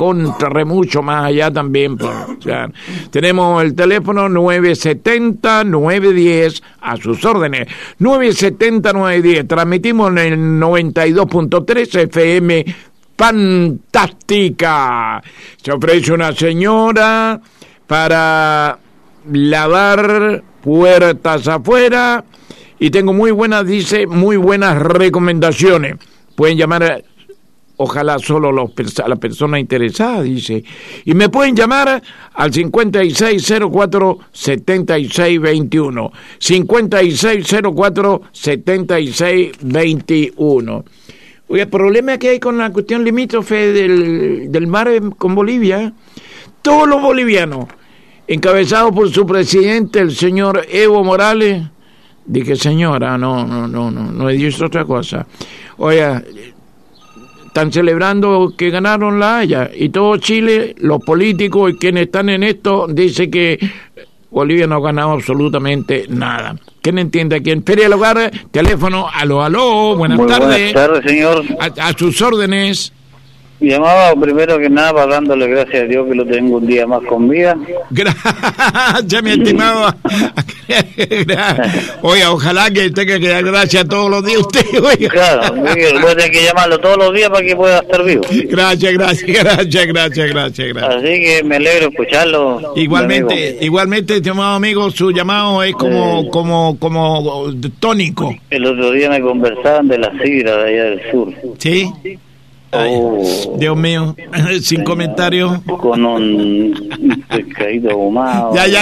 recontra mucho más allá también. O sea, tenemos el teléfono 970-910 a sus órdenes. 970-910. Transmitimos en el 92.3 FM. Fantástica. Se ofrece una señora para lavar puertas afuera y tengo muy buenas recomendaciones. Pueden llamar, ojalá solo la persona interesada, dice, y me pueden llamar al 5604-7621, 5604-7621. Oye, el problema que hay con la cuestión limítrofe del mar con Bolivia, todos los bolivianos, encabezados por su presidente, el señor Evo Morales, dije señora, no he dicho otra cosa. Oye, están celebrando que ganaron la Haya, y todo Chile, los políticos y quienes están en esto, dice que Bolivia no ha ganado absolutamente nada. ¿Quién entiende aquí? En Feria del Hogar, teléfono, aló, buenas tardes. Buenas tardes, señor. A sus órdenes. Llamaba primero que nada para dándole gracias a Dios que lo tengo un día más con vida. Gracias, mi estimado. Oiga, ojalá que tenga que dar gracias todos los días usted. Oiga. Claro, voy a tener que llamarlo todos los días para que pueda estar vivo. Gracias. Así que me alegro escucharlo. Igualmente, estimado amigo, su llamado es como tónico. El otro día me conversaban de la sidra de allá del sur. ¿Sí? Ay, Dios mío, sin comentarios. Con un pescadito ahumado. Ya.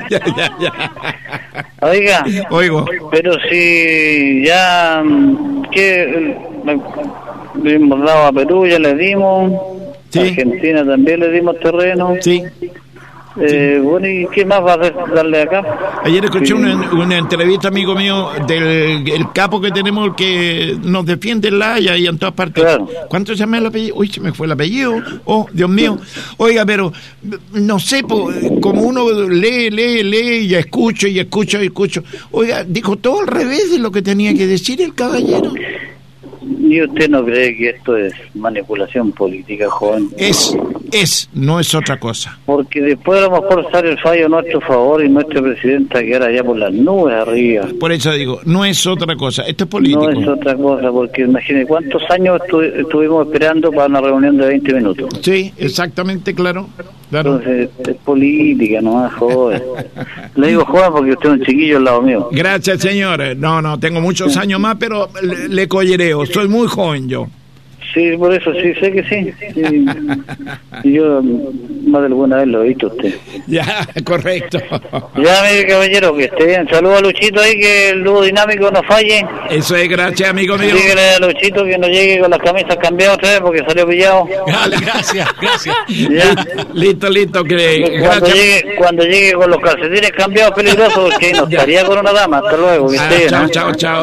Oigo. Pero si ya que le hemos dado a Perú, ya le dimos. Sí. A Argentina también le dimos terreno. Sí. Bueno, ¿y qué más va a darle acá? Ayer escuché una entrevista, amigo mío, del capo que tenemos, que nos defiende en La Haya y en todas partes. Claro. ¿Cuánto se llama el apellido? Uy, se me fue el apellido. Oh, Dios mío. Oiga, pero no sé, como uno lee y escucho. Oiga, dijo todo al revés de lo que tenía que decir el caballero. ¿Y usted no cree que esto es manipulación política, joven? No es otra cosa. Porque después a lo mejor sale el fallo a nuestro favor y nuestro presidente quedará allá por las nubes arriba. Por eso digo, no es otra cosa, esto es político. No es otra cosa, porque imagínese cuántos años estuvimos esperando para una reunión de 20 minutos. Sí, exactamente, claro. Entonces, es política, no es joven. Le digo joven porque usted es un chiquillo al lado mío. Gracias, señor. No, tengo muchos años más, pero le collereo. Soy muy joven yo. Sí, por eso sí, sé que sí. Y yo más de alguna vez lo he visto usted. Ya, correcto. Ya, mire, caballero, que esté bien. Saludos a Luchito ahí, que el dúo dinámico no falle. Eso es, gracias, amigo mío. Dígale a Luchito que no llegue con las camisas cambiadas otra vez porque salió pillado. Dale, gracias. Ya. Listo, Cuando llegue con los calcetines cambiados, peligrosos, porque no estaría con una dama. Hasta luego. Que esté bien. Chao.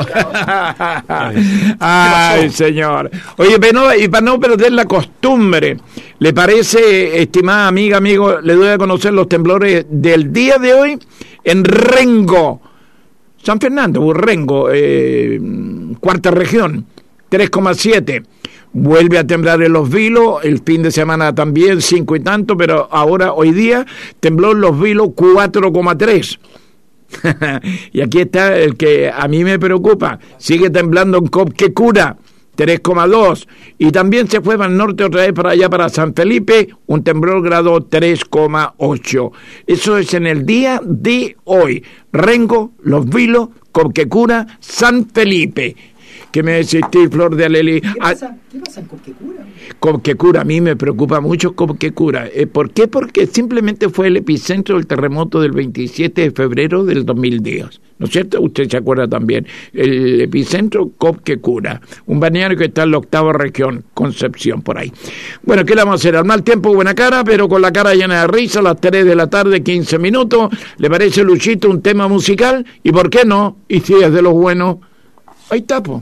Ay, señor. Oye, y para no perder la costumbre, ¿le parece, estimada amiga, amigo, le doy a conocer los temblores del día de hoy en Rengo, San Fernando, Rengo, cuarta región, 3,7. Vuelve a temblar en Los Vilos, el fin de semana también 5 y tanto, pero ahora, hoy día, tembló en Los Vilos 4,3. Y aquí está el que a mí me preocupa, sigue temblando en Copquecura, 3,2, y también se fue al norte otra vez para allá, para San Felipe, un temblor grado 3,8. Eso es en el día de hoy. Rengo, Los Vilos, Copquecura, San Felipe. ¿Qué me decís, Flor de Aleli? ¿Qué pasa en Copquecura? Copquecura, a mí me preocupa mucho Copquecura. ¿Por qué? Porque simplemente fue el epicentro del terremoto del 27 de febrero del 2010. ¿No es cierto? Usted se acuerda también. El epicentro, Copquecura. Un balneario que está en la 8ª región, Concepción, por ahí. Bueno, ¿qué le vamos a hacer? Al mal tiempo, buena cara, pero con la cara llena de risa, a las 3 de la tarde, 15 minutos. ¿Le parece, Luchito, un tema musical? ¿Y por qué no? Y si es de los buenos, ahí tapo.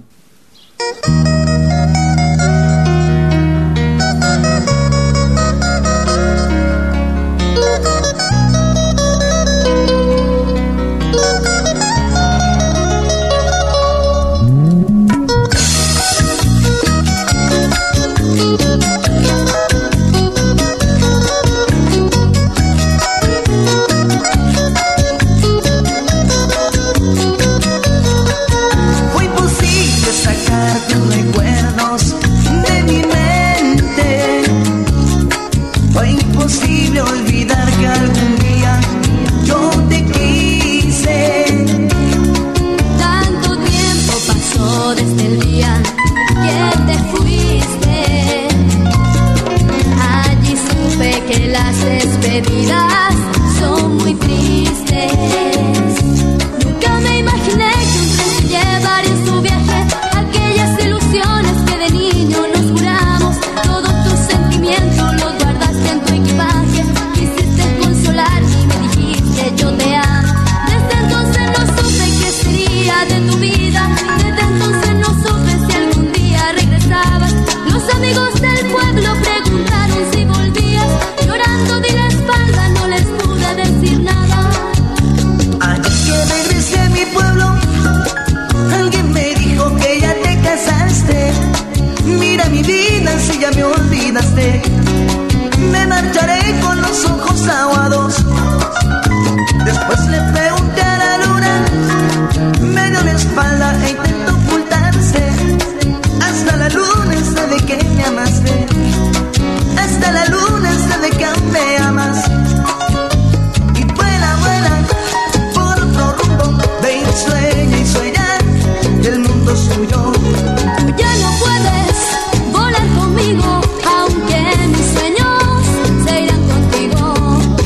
despedidas son muy tristes. Nunca me imaginé que un tren se llevaría en su viaje aquellas ilusiones que de niño nos juramos. Todos tus sentimientos los guardaste en tu equipaje. Quisiste consolarme y me dijiste yo te amo. Desde entonces no supe qué sería de tu vida. Desde entonces no supe si algún día regresabas. Los amigos del pueblo preguntaron si volvías. Llorando di la espalda, no les pude decir nada. Ayer que regresé a mi pueblo, alguien me dijo que ya te casaste. Mira mi vida, si ya me olvidaste. Me marcharé con los ojos aguados. Después le pregunté a la luna, me dio la espalda e intentó ocultarse. Hasta la luna sabe que me amaste. Hasta la luna sabe que aún me amas. Y vuela, vuela por otro rumbo. Ve y sueña, el mundo es tuyo. Tú ya no puedes volar conmigo, aunque mis sueños se irán contigo.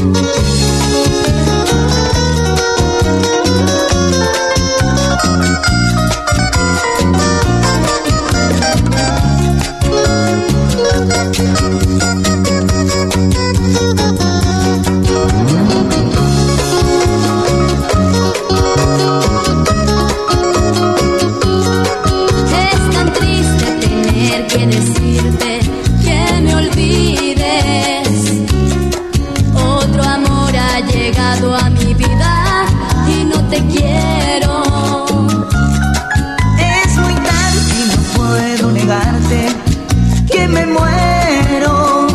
Es tan triste tener que decirte que me olvides. Otro amor ha llegado a mi vida y no te quiero. Es muy tarde y no puedo negarte que me muero,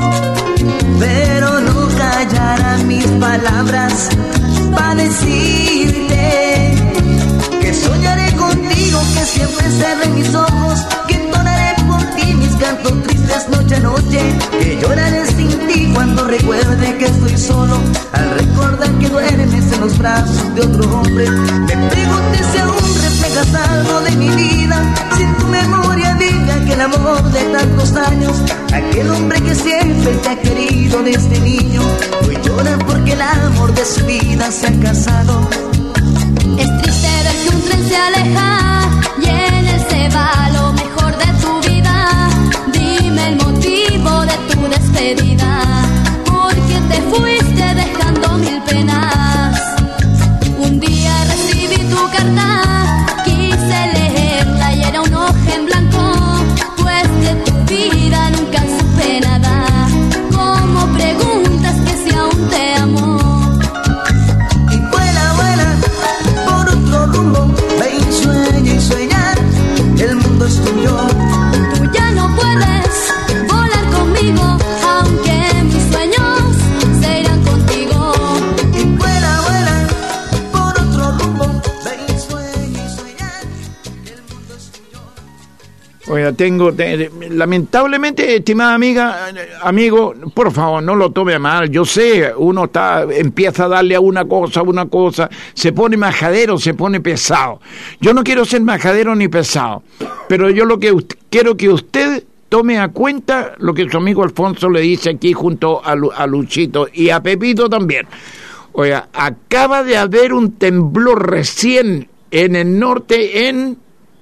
pero no callarán mis palabras para decirte que soñaré contigo, que siempre cerré mis ojos, que entonaré por ti mis cantos tristes noche a noche, que lloraré sin ti cuando recuerde que estoy solo, al recordar que duermes en los brazos de otro hombre. Me pregunté si aún reflejas algo de mi vida, si en tu memoria diga que el amor de tantos años, aquel hombre que siempre te ha querido desde niño, hoy llora porque el amor de su vida se ha casado. Es triste ver que un tren se aleja y en él se va lo mejor de tu vida. Dime el motivo de tu despedida, porque te fuiste dejando mil penas. Un día recibí tu carta, quise leerla y era un hoja en blanco, pues de tu vida nunca supe nada. ¿Cómo preguntas que si aún te amo? Y vuela, vuela por otro rumbo, ve y sueña, el mundo es tuyo. Tú ya no puedes volar conmigo, aunque mis sueños se irán contigo. Y vuela, vuela por otro rumbo, ve y sueña, el mundo es tuyo. Oiga, lamentablemente, estimada amiga, amigo, por favor, no lo tome a mal. Yo sé, uno empieza a darle a una cosa, se pone majadero, se pone pesado. Yo no quiero ser majadero ni pesado, pero yo lo que quiero que usted tome a cuenta lo que su amigo Alfonso le dice aquí junto a Luchito y a Pepito también. Oiga, acaba de haber un temblor recién en el norte, en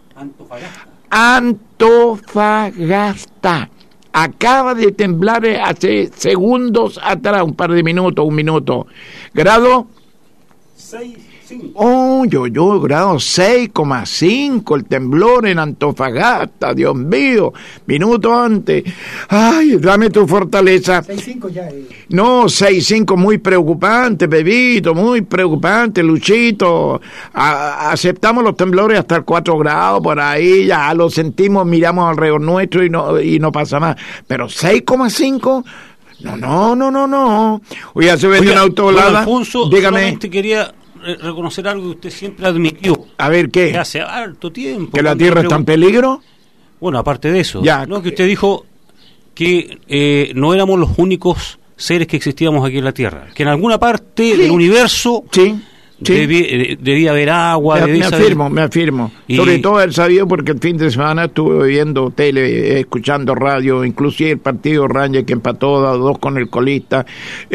Antofagasta. Acaba de temblar hace segundos atrás, un par de minutos, un minuto. ¿Grado? 6, 5. Oh, yo, grado 6,5 el temblor en Antofagasta, Dios mío, minuto antes. Ay, dame tu fortaleza. 6-5 ya. No, 6,5, muy preocupante, Pepito, muy preocupante, Luchito. Aceptamos los temblores hasta el 4 grados, por ahí, ya lo sentimos, miramos alrededor nuestro y no pasa más. Pero 6,5... No. Oiga, se vende una autovolada. Alfonso, dígame. solamente quería reconocer algo que usted siempre admitió. A ver, ¿qué? Que hace harto tiempo. ¿Que la Tierra está en peligro? Bueno, aparte de eso. Ya. No, que usted dijo que no éramos los únicos seres que existíamos aquí en la Tierra. Que en alguna parte del universo Sí. Sí. Debía haber agua. Me afirmo. Y... Sobre todo haber sabido porque el fin de semana estuve viendo tele, escuchando radio, inclusive el partido Rangers que empató 2 con el colista.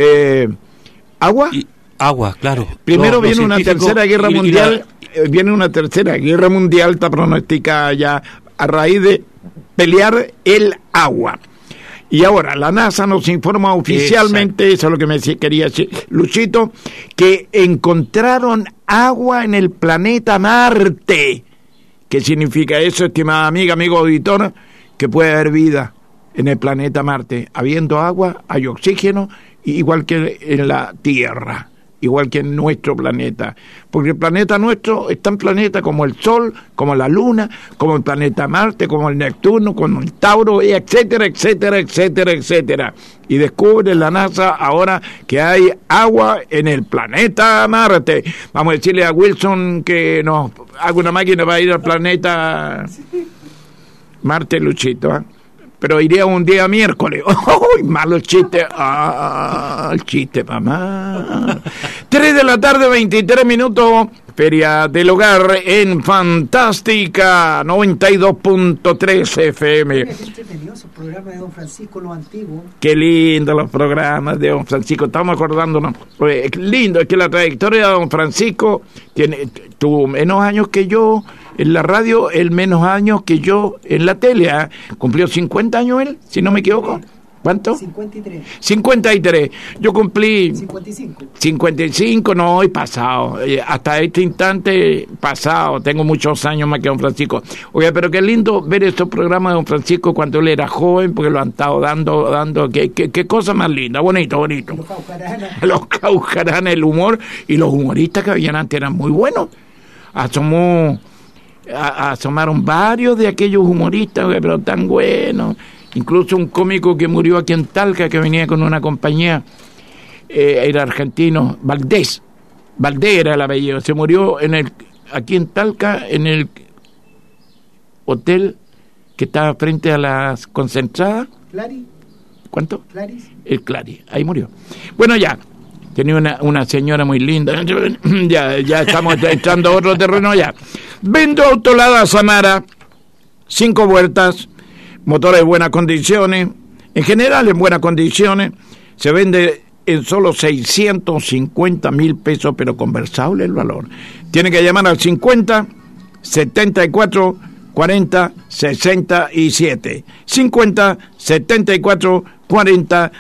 ¿Agua? Agua, claro. Primero viene una tercera guerra mundial. Viene una tercera guerra mundial, está pronosticada ya a raíz de pelear el agua. Y ahora la NASA nos informa oficialmente, Exacto. Eso es lo que me quería decir Luchito, que encontraron agua en el planeta Marte. ¿Qué significa eso, estimada amiga, amigo auditor? Que puede haber vida en el planeta Marte. Habiendo agua, hay oxígeno, igual que en la Tierra, igual que en nuestro planeta, porque el planeta nuestro es tan planeta como el Sol, como la Luna, como el planeta Marte, como el Neptuno, como el Tauro, etcétera, etcétera, etcétera, etcétera. Y descubre la NASA ahora que hay agua en el planeta Marte. Vamos a decirle a Wilson que nos haga una máquina para ir al planeta Marte, Luchito, ¿eh? Pero iría un día miércoles. ¡Oh, malo chiste! ¡Ah, el chiste, mamá! 3 de la tarde, 23 minutos. Feria del Hogar en Fantástica 92.3 FM. Qué entretenido esos programas de Don Francisco, los antiguos. Qué lindo los programas de Don Francisco. Estamos acordándonos. Es lindo, es que la trayectoria de Don Francisco tuvo menos años que yo en la radio, el menos años que yo en la tele. ¿Eh? Cumplió 50 años él, si no me equivoco. ¿Cuánto? 53. Yo cumplí 55, no, he pasado. Hasta este instante pasado. Tengo muchos años más que Don Francisco. Oye, pero qué lindo ver estos programas de Don Francisco cuando él era joven, porque lo han estado dando. Qué cosa más linda, bonito. Los Caucaranas, el humor, y los humoristas que habían antes eran muy buenos. Asomaron varios de aquellos humoristas, pero tan buenos. Incluso un cómico que murió aquí en Talca, que venía con una compañía, era argentino, Valdés era el apellido, se murió aquí en Talca, en el hotel que estaba frente a las concentradas. ¿Clary? ¿Cuánto? ¿Claris? El Clary, ahí murió. Bueno, ya, tenía una señora muy linda, ya estamos entrando a otro terreno ya. Vendo Autolada Samara, 5 vueltas, motores en buenas condiciones, en general en buenas condiciones, se vende en solo 650,000 pesos, pero conversable el valor. Tiene que llamar al 50 74 40 67. 50 74 40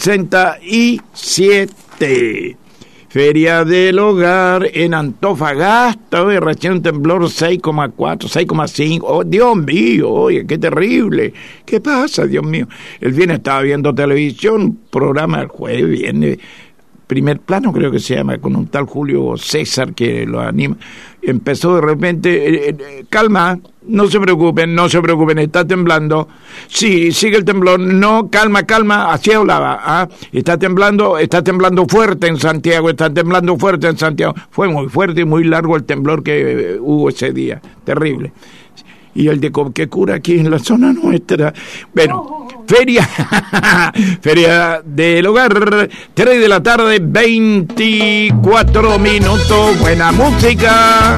67. Feria del Hogar en Antofagasta, hoy recién un temblor 6,4, 6,5. Oh, Dios mío, oye, qué terrible. ¿Qué pasa, Dios mío? El viernes estaba viendo televisión, un programa el jueves, viene Primer Plano, creo que se llama, con un tal Julio César que lo anima. Empezó de repente, calma, no se preocupen, está temblando. Sí, sigue el temblor, no, calma, así hablaba. ¿Ah? Está temblando fuerte en Santiago, Fue muy fuerte y muy largo el temblor que hubo ese día, terrible. Y el de Cobquecura aquí en la zona nuestra. Bueno, feria del Hogar, 3 de la tarde, 24 minutos, buena música.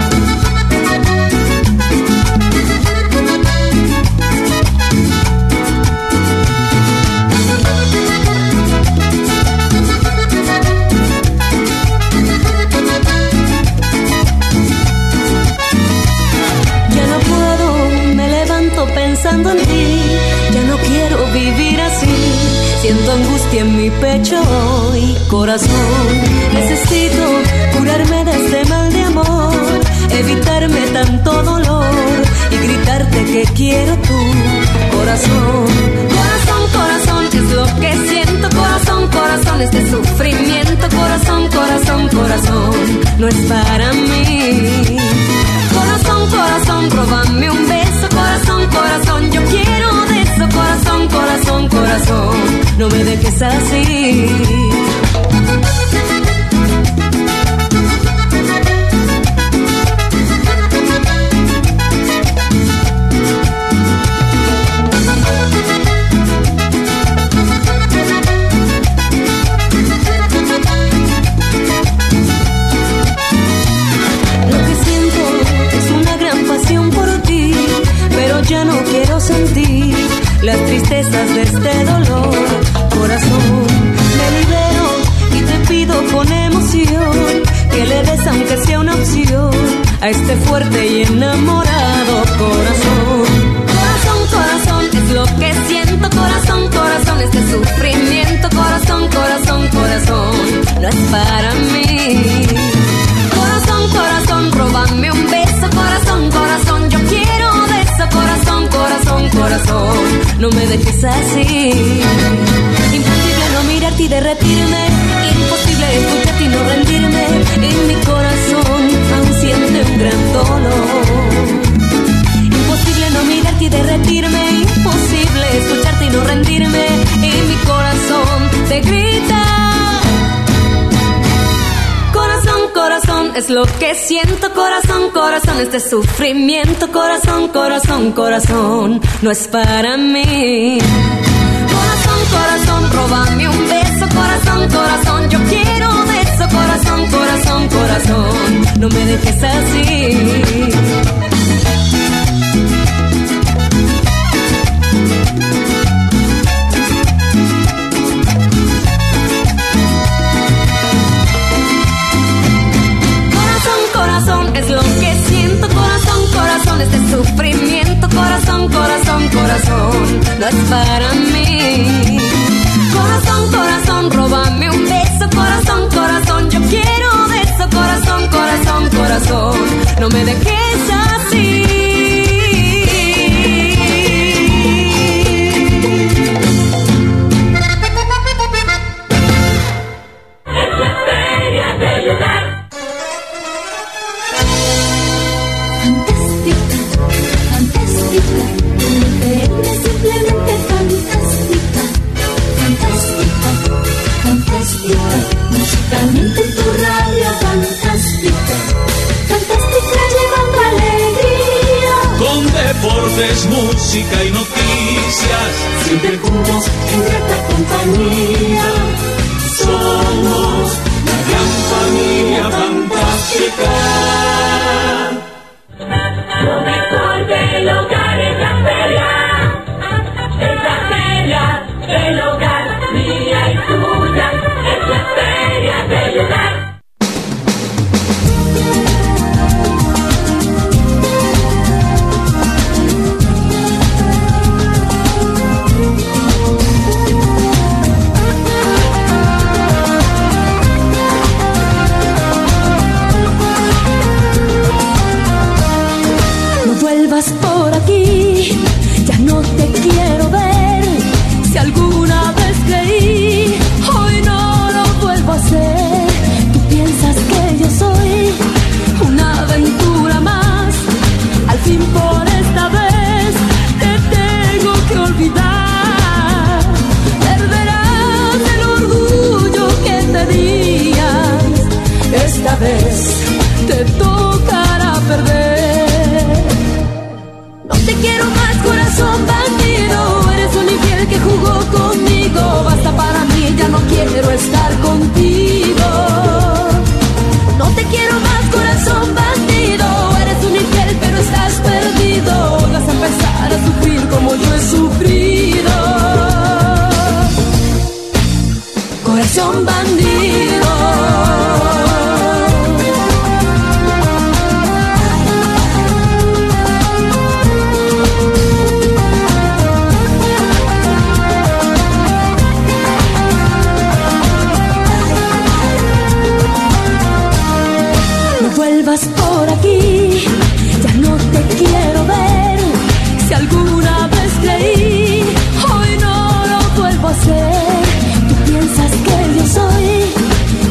Pensando en ti, ya no quiero vivir así. Siento angustia en mi pecho y corazón. Necesito curarme de este mal de amor, evitarme tanto dolor y gritarte que quiero tu corazón. Corazón, corazón, es lo que siento. Corazón, corazón, este sufrimiento. Corazón, corazón, corazón, no es para mí. Corazón, corazón, róbame un beso. Corazón, corazón, yo quiero de eso. Corazón, corazón, corazón, no me dejes así. a este fuerte y enamorado corazón. Corazón, corazón, es lo que siento, corazón, corazón, este sufrimiento, corazón, corazón, corazón, no es para mí. Corazón, corazón, róbame un beso, corazón, corazón, yo quiero de eso, corazón, corazón, corazón, no me dejes así. Imposible no mirarte y derretirme, imposible escucharte y no rendirme, en mi corazón aún siente un gran dolor. Imposible no mirarte y derretirme, imposible escucharte y no rendirme, en mi corazón te grita. Corazón, corazón, es lo que siento, corazón, corazón, este sufrimiento, corazón, corazón, corazón, no es para mí. Corazón, corazón, róbame un beso, corazón, corazón, yo quiero de eso, corazón, corazón, corazón, no me dejes así. Es lo que siento, corazón, corazón, este sufrimiento, corazón, corazón, corazón, no es para mí. Corazón, corazón, róbame un beso, corazón, corazón, yo quiero de eso, corazón, corazón, corazón, no me dejes así. Musicalmente tu radio fantástica, fantástica llevando alegría. Con deportes, música y noticias, siempre juntos en grata compañía. somos la gran familia fantástica. Lo mejor del hogar es la feria. Es la feria del hogar, mía y tuya. Es la feria del hogar. Por aquí, ya no te quiero ver. Si alguna vez creí, hoy no lo vuelvo a hacer. Tú piensas que yo soy una aventura más. Al fin por esta vez te tengo que olvidar. Perderás el orgullo que tenías. Esta vez te tocará perder. No te quiero más, corazón bandido. Eres un infiel que jugó conmigo. Basta para mí, ya no quiero estar contigo. No te quiero más, corazón bandido. Eres un infiel, pero estás perdido. Vas a empezar a sufrir como yo he sufrido. Corazón bandido. Vuelvas por aquí, ya no te quiero ver. Si alguna vez creí, hoy no lo vuelvo a hacer. Tú piensas que yo soy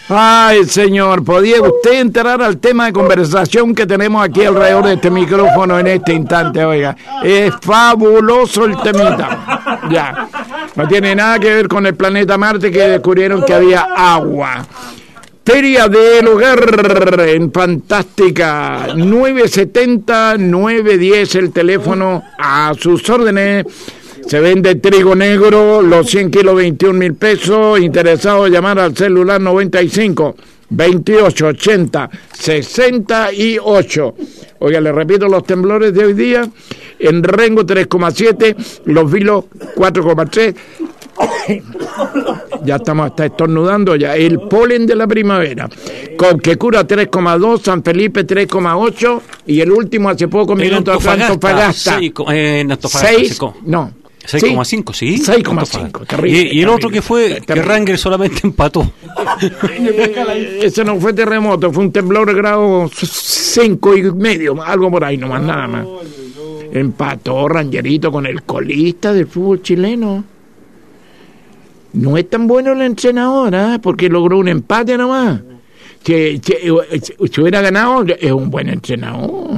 Ay, señor, ¿podía usted entrar al tema de conversación que tenemos aquí alrededor de este micrófono en este instante? Oiga, es fabuloso el temita. Ya, no tiene nada que ver con el planeta Marte, que descubrieron que había agua. Feria del Hogar en Fantástica, 970-910 el teléfono a sus órdenes. Se vende trigo negro, los 100 kilos, 21,000 pesos. Interesado, llamar al celular 95 28 80 68. Oiga, le repito los temblores de hoy día. En Rengo 3,7, Los Vilos 4,3. Ya estamos hasta estornudando ya. El polen de la primavera. Conquecura 3,2, San Felipe 3,8 y el último hace poco minutos Antofagasta. 6, no. 6,5, sí. 6,5. Terrible. Y el otro que fue, que Ranger solamente empató. Ese no fue terremoto, fue un temblor de grado 5,5, algo por ahí nomás, nada más. Empató Rangerito con el colista del fútbol chileno. No es tan bueno el entrenador, porque logró un empate nomás. Si hubiera ganado, es un buen entrenador.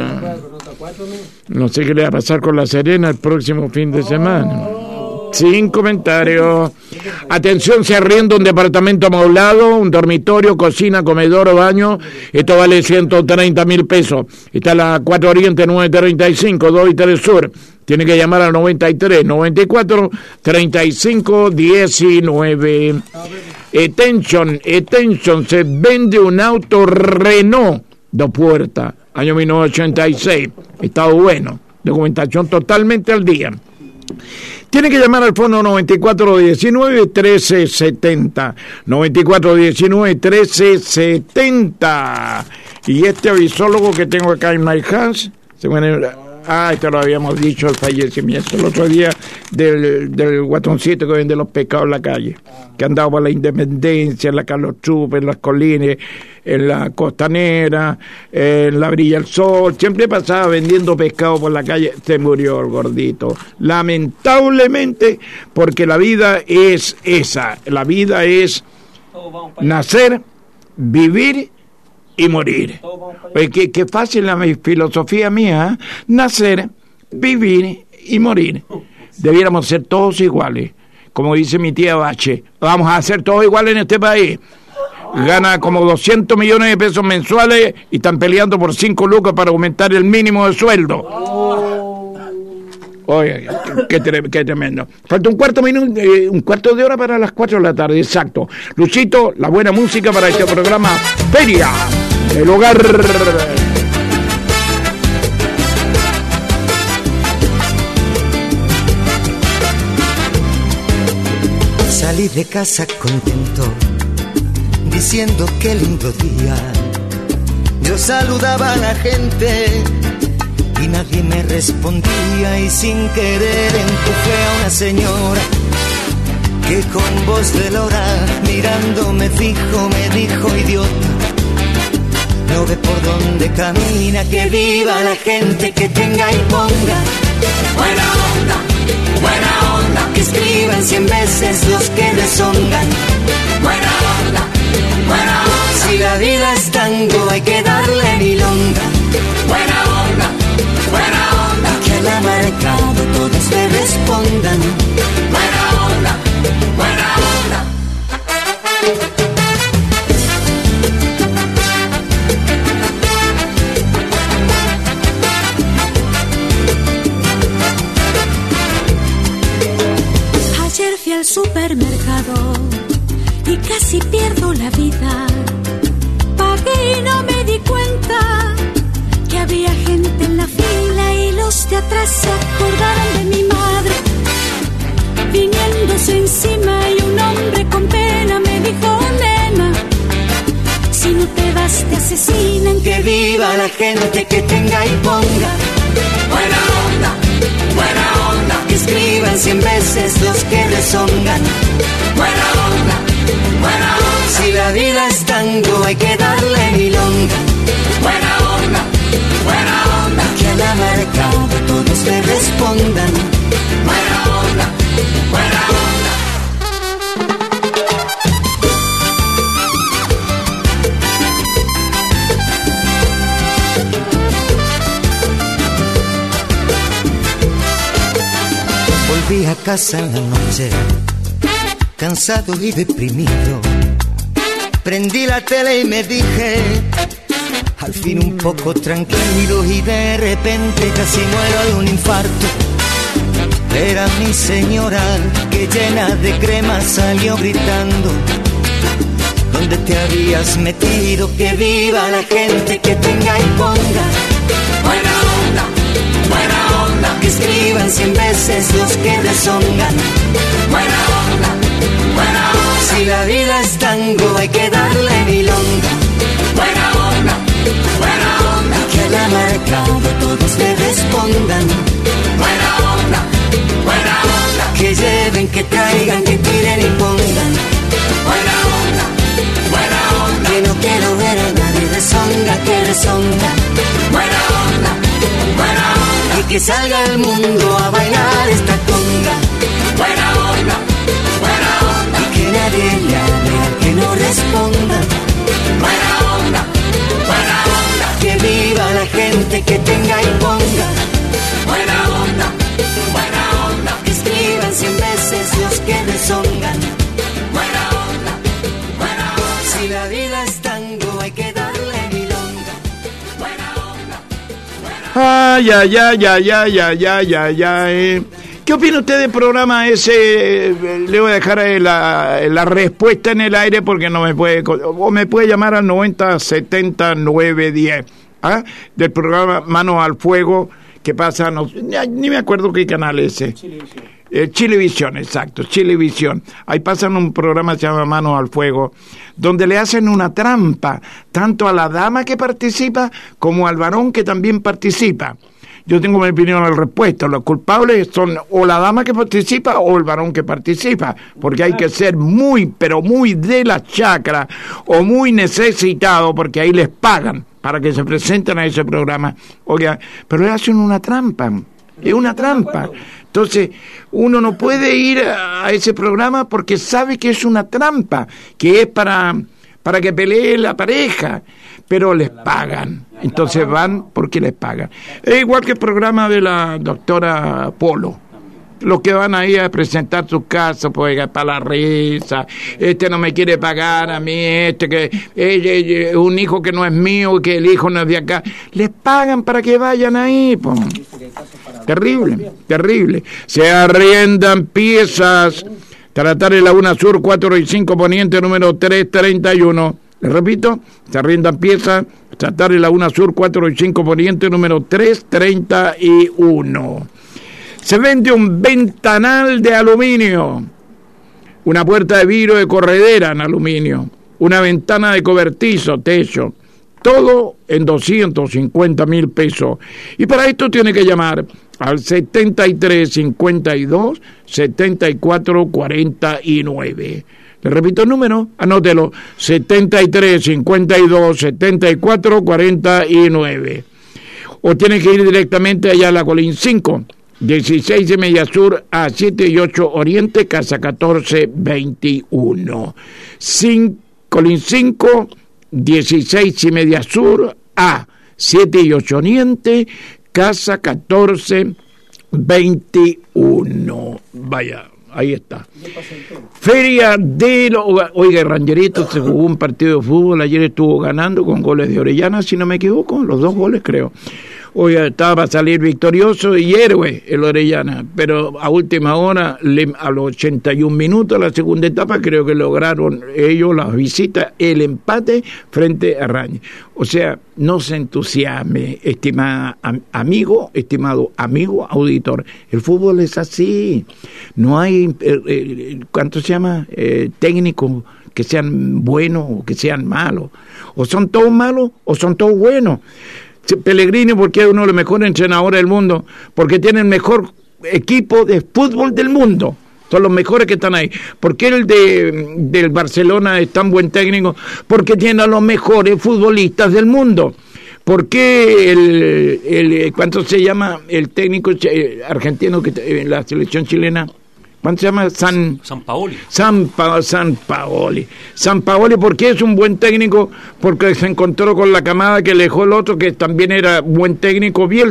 No sé qué le va a pasar con La Serena el próximo fin de semana. Sin comentarios. Atención, se arrienda un departamento amoblado, un dormitorio, cocina, comedor o baño. Esto vale 130,000 pesos. Está a la 4 Oriente 935, 2 y 3 Sur. Tiene que llamar al 93 94 35 19. Attention, se vende un auto Renault 2 puertas, año 1986. Estado bueno, documentación totalmente al día. Tiene que llamar al fono 9419-1370. 9419-1370. Y este avisólogo que tengo acá en My Hands, esto lo habíamos dicho, el fallecimiento el otro día del guatoncito que vende los pescados en la calle, que andaba por la Independencia, en la Carlos Chup, en las colinas, en la Costanera, en la Brilla del Sol, siempre pasaba vendiendo pescado por la calle. Se murió el gordito, lamentablemente, porque la vida es esa, la vida es nacer, vivir y morir. Qué fácil la filosofía mía, nacer, vivir y morir. Debiéramos ser todos iguales, como dice mi tía Bache. Vamos a ser todos iguales en este país. Gana como 200 millones de pesos mensuales y están peleando por 5 lucas para aumentar el mínimo de sueldo. Oye, qué tremendo. Falta un cuarto de hora para las 4 de la tarde, exacto. Luchito, la buena música para este programa Feria del Hogar. Salí de casa contento, diciendo qué lindo día. Yo saludaba a la gente y nadie me respondía, y sin querer empujé a una señora que con voz de lora, mirándome fijo, me dijo: idiota, no ve por dónde camina. Que viva la gente, que tenga y ponga buena onda, buena onda. Que escriban 100 veces los que deshongan. Buena onda, buena onda. Si la vida es tango, hay que darle milonga. Buena onda, buena onda. Que al amargado todos le respondan. Buena onda, buena onda. Ayer fui al supermercado y casi pierdo la vida. Pagué y no me di cuenta que había gente en la fila, y los de atrás se acordaron de mi madre, viniéndose encima, y un hombre con pena me dijo: nena, si no te vas te asesinan. Que viva la gente, que tenga y ponga buena onda, buena onda. Que escriban 100 veces los que deshongan. Buena onda, buena onda. Si la vida es tango, hay que darle milonga. Buena onda, buena onda. Que al amargado todos le respondan. Buena onda, buena onda. a casa en la noche, cansado y deprimido. Prendí la tele y me dije, al fin un poco tranquilo, y de repente casi muero de un infarto. Era mi señora que llena de crema salió gritando, ¿dónde te habías metido? Que viva la gente, que tenga y ponga buena onda, buena onda. Que escriban 100 veces los que deshongan. Buena onda, buena onda. Si la vida es tango hay que darle milonga. Buena onda, buena onda. Y que a la marcado todos le respondan. Buena onda, buena onda. Que lleven, que traigan, que tiren y pongan. Buena onda, buena onda. Que no quiero ver a nadie deshonga, que deshonga. Buena onda, buena onda. Y que salga el mundo a bailar esta conga. Buena onda, buena onda. Y que nadie llame al que no responda. Buena onda, buena onda. Que viva la gente, que tenga y ponga. Buena onda, buena onda. Que escriban 100 veces los que deshongan. Buena onda, buena onda. Si la vida es tango hay que darle milonga. Buena onda, buena onda. Ay, ay, ay, ay, ay, ay, ay, ay, ay. ¿Qué opina usted del programa ese? Le voy a dejar la respuesta en el aire porque no me puede... O me puede llamar al 90 70 910. ¿Ah? Del programa Manos al Fuego, que pasa... No, ni me acuerdo qué canal es ese. Chilevisión, exacto, Chilevisión. Ahí pasan un programa que se llama Manos al Fuego, donde le hacen una trampa, tanto a la dama que participa como al varón que también participa. Yo tengo mi opinión al respecto. Los culpables son o la dama que participa o el varón que participa, porque hay que ser muy, pero muy de la chacra o muy necesitado, porque ahí les pagan para que se presenten a ese programa. Oiga, pero le hacen una trampa, es una trampa. Entonces, uno no puede ir a ese programa porque sabe que es una trampa, que es para que pelee la pareja, pero les pagan. Entonces van porque les pagan. Es igual que el programa de la doctora Polo. Los que van ahí a presentar sus casos, pues para la risa, no me quiere pagar a mí, que un hijo que no es mío, que el hijo no es de acá, les pagan para que vayan ahí, pues. Terrible, terrible. Se arriendan piezas. Tratar de Laguna Sur, 4 y 5 Poniente, número 331. Les repito, se arriendan piezas. Tratar de Laguna Sur, 4 y 5 Poniente, número 331. Se vende un ventanal de aluminio, una puerta de vidrio de corredera en aluminio, una ventana de cobertizo, techo, todo en 250,000 pesos. Y para esto tiene que llamar al 7352 7449. Le repito el número, anótelo, 7352 7449. O tiene que ir directamente allá a la Colín 5, 16 de Media Sur a 7 y 8 Oriente, casa 1421. Colín 5, 16 y Media Sur a 7 y 8 Oriente, casa 1421. Vaya, ahí está. Feria de Oiga, Rangerito se jugó un partido de fútbol, ayer estuvo ganando con goles de Orellana, si no me equivoco, los 2 goles creo. Oiga, estaba para salir victorioso y héroe el Orellana, pero a última hora, a los 81 minutos de la segunda etapa, creo que lograron ellos las visitas, el empate frente a Rangers. O sea, no se entusiasme, estimado amigo auditor. El fútbol es así. No hay, ¿cuánto se llama? Técnicos que sean buenos o que sean malos. O son todos malos o son todos buenos. Pellegrini, porque es uno de los mejores entrenadores del mundo, porque tiene el mejor equipo de fútbol del mundo, son los mejores que están ahí. ¿Por qué el del Barcelona es tan buen técnico? Porque tiene a los mejores futbolistas del mundo. ¿Por qué cuánto se llama el técnico argentino que en la selección chilena? ¿Cuánto se llama? San Paoli. San Paoli, ¿por qué es un buen técnico? Porque se encontró con la camada que le dejó el otro, que también era buen técnico, Bielsa.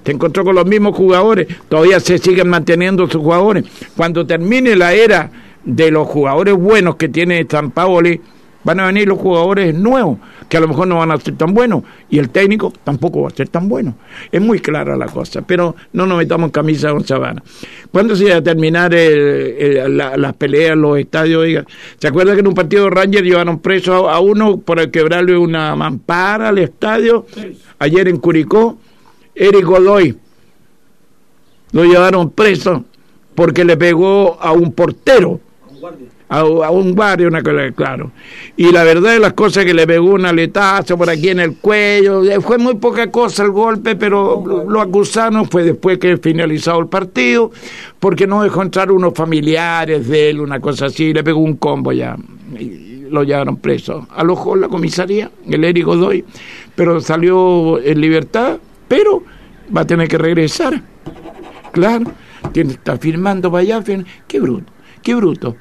Se encontró con los mismos jugadores, todavía se siguen manteniendo sus jugadores. Cuando termine la era de los jugadores buenos que tiene Sampaoli, van a venir los jugadores nuevos, que a lo mejor no van a ser tan buenos, y el técnico tampoco va a ser tan bueno. Es muy clara la cosa, pero no nos metamos en camisa de once varas. ¿Cuándo se iba a terminar las peleas en los estadios? Oiga, ¿se acuerda que en un partido de Rangers llevaron preso a uno por quebrarle una mampara al estadio? Ayer en Curicó, Eric Godoy lo llevaron preso porque le pegó a un portero, a un guardia, una cosa, claro. Y la verdad de las cosas es que le pegó un aletazo por aquí en el cuello. Fue muy poca cosa el golpe, pero lo acusaron fue después que finalizado el partido, porque no dejó entrar unos familiares de él, una cosa así, le pegó un combo ya. Y lo llevaron preso. Alojó la comisaría, el Eric Godoy, pero salió en libertad, pero va a tener que regresar. Claro, está firmando para allá. Qué bruto, qué bruto.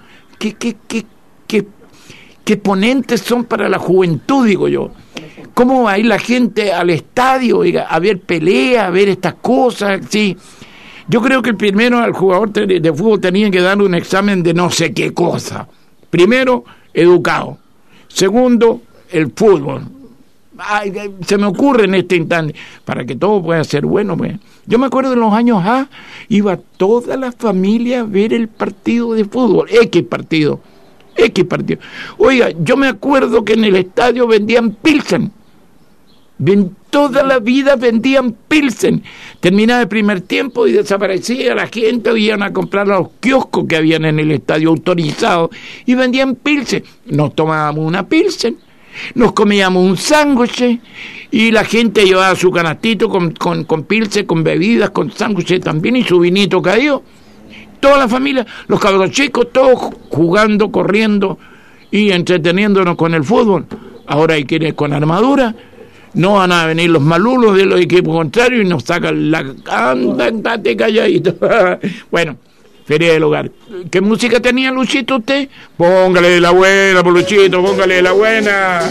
¿Qué ponentes son para la juventud, digo yo? ¿Cómo va a ir la gente al estadio a ver pelea, a ver estas cosas? Sí. Yo creo que primero al jugador de fútbol tenía que darle un examen de no sé qué cosa. Primero, educado. Segundo, el fútbol. Ay, se me ocurre en este instante, para que todo pueda ser bueno, pues. Yo me acuerdo en los años iba toda la familia a ver el partido de fútbol, X partido. Oiga, yo me acuerdo que en el estadio vendían Pilsen. Toda la vida vendían Pilsen. Terminaba el primer tiempo y desaparecía la gente, iban a comprar a los kioscos que habían en el estadio autorizados y vendían Pilsen. Nos tomábamos una Pilsen, nos comíamos un sándwich y la gente llevaba su canastito con pilsen, con bebidas, con sándwiches también y su vinito caído. Toda la familia, los cabros chicos, todos jugando, corriendo y entreteniéndonos con el fútbol. Ahora hay quienes con armadura, no van a venir los malulos de los equipos contrarios y nos sacan la... Andate calladito. Bueno, Feria del Hogar. ¿Qué música tenía, Luchito, usted? Póngale de la buena, por Luchito, póngale de la buena.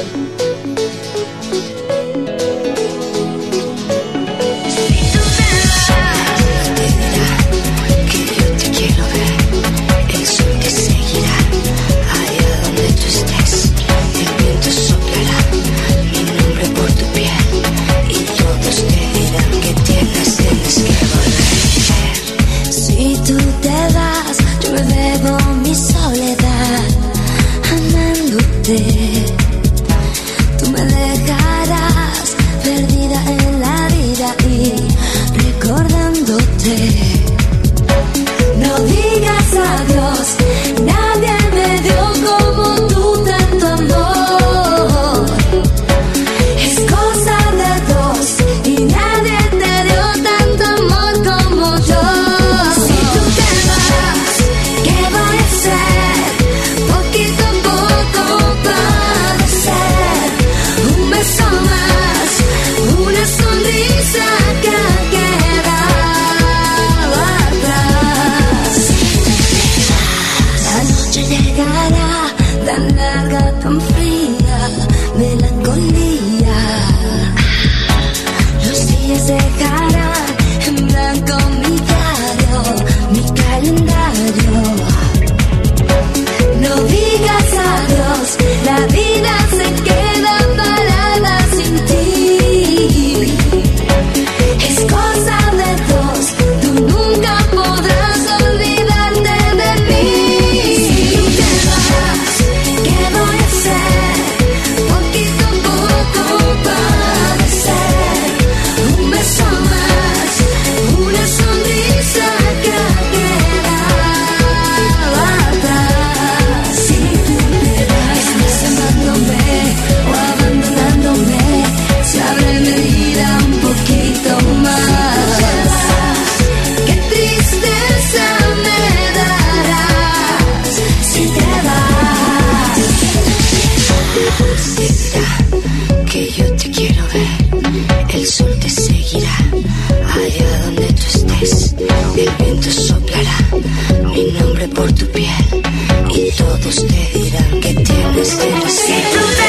Tú me dejarás perdida en la vida y recordándote. No digas adiós, nadie me dio como tú tanto amor. Es cosa de dos y nadie te dio tanto amor como yo. Si tú te vas, ¿qué voy a hacer? Poquito a poco padecer. Un beso más, una sonrisa que queda atrás. La noche llegará, tan larga, tan fría, melancolía. Los días dejarán en blanco mi diario, mi calendario. No digas adiós, la vida se queda parada sin ti. Es cosa de dos, tú nunca podrás olvidarte de mí. Si tú te vas, ¿qué voy a hacer? Poquito a poco padecer. Un beso más, una sonrisa que queda atrás. Si tú te vas, estás amándome o abandonándome, se abre mi herida un poquito más. Qué tristeza me darás si te vas. Seguirá, que yo te quiero ver. El sol te seguirá allá donde tú estés. El viento soplará mi nombre por tu piel y todos te dirán que tienes que nacer.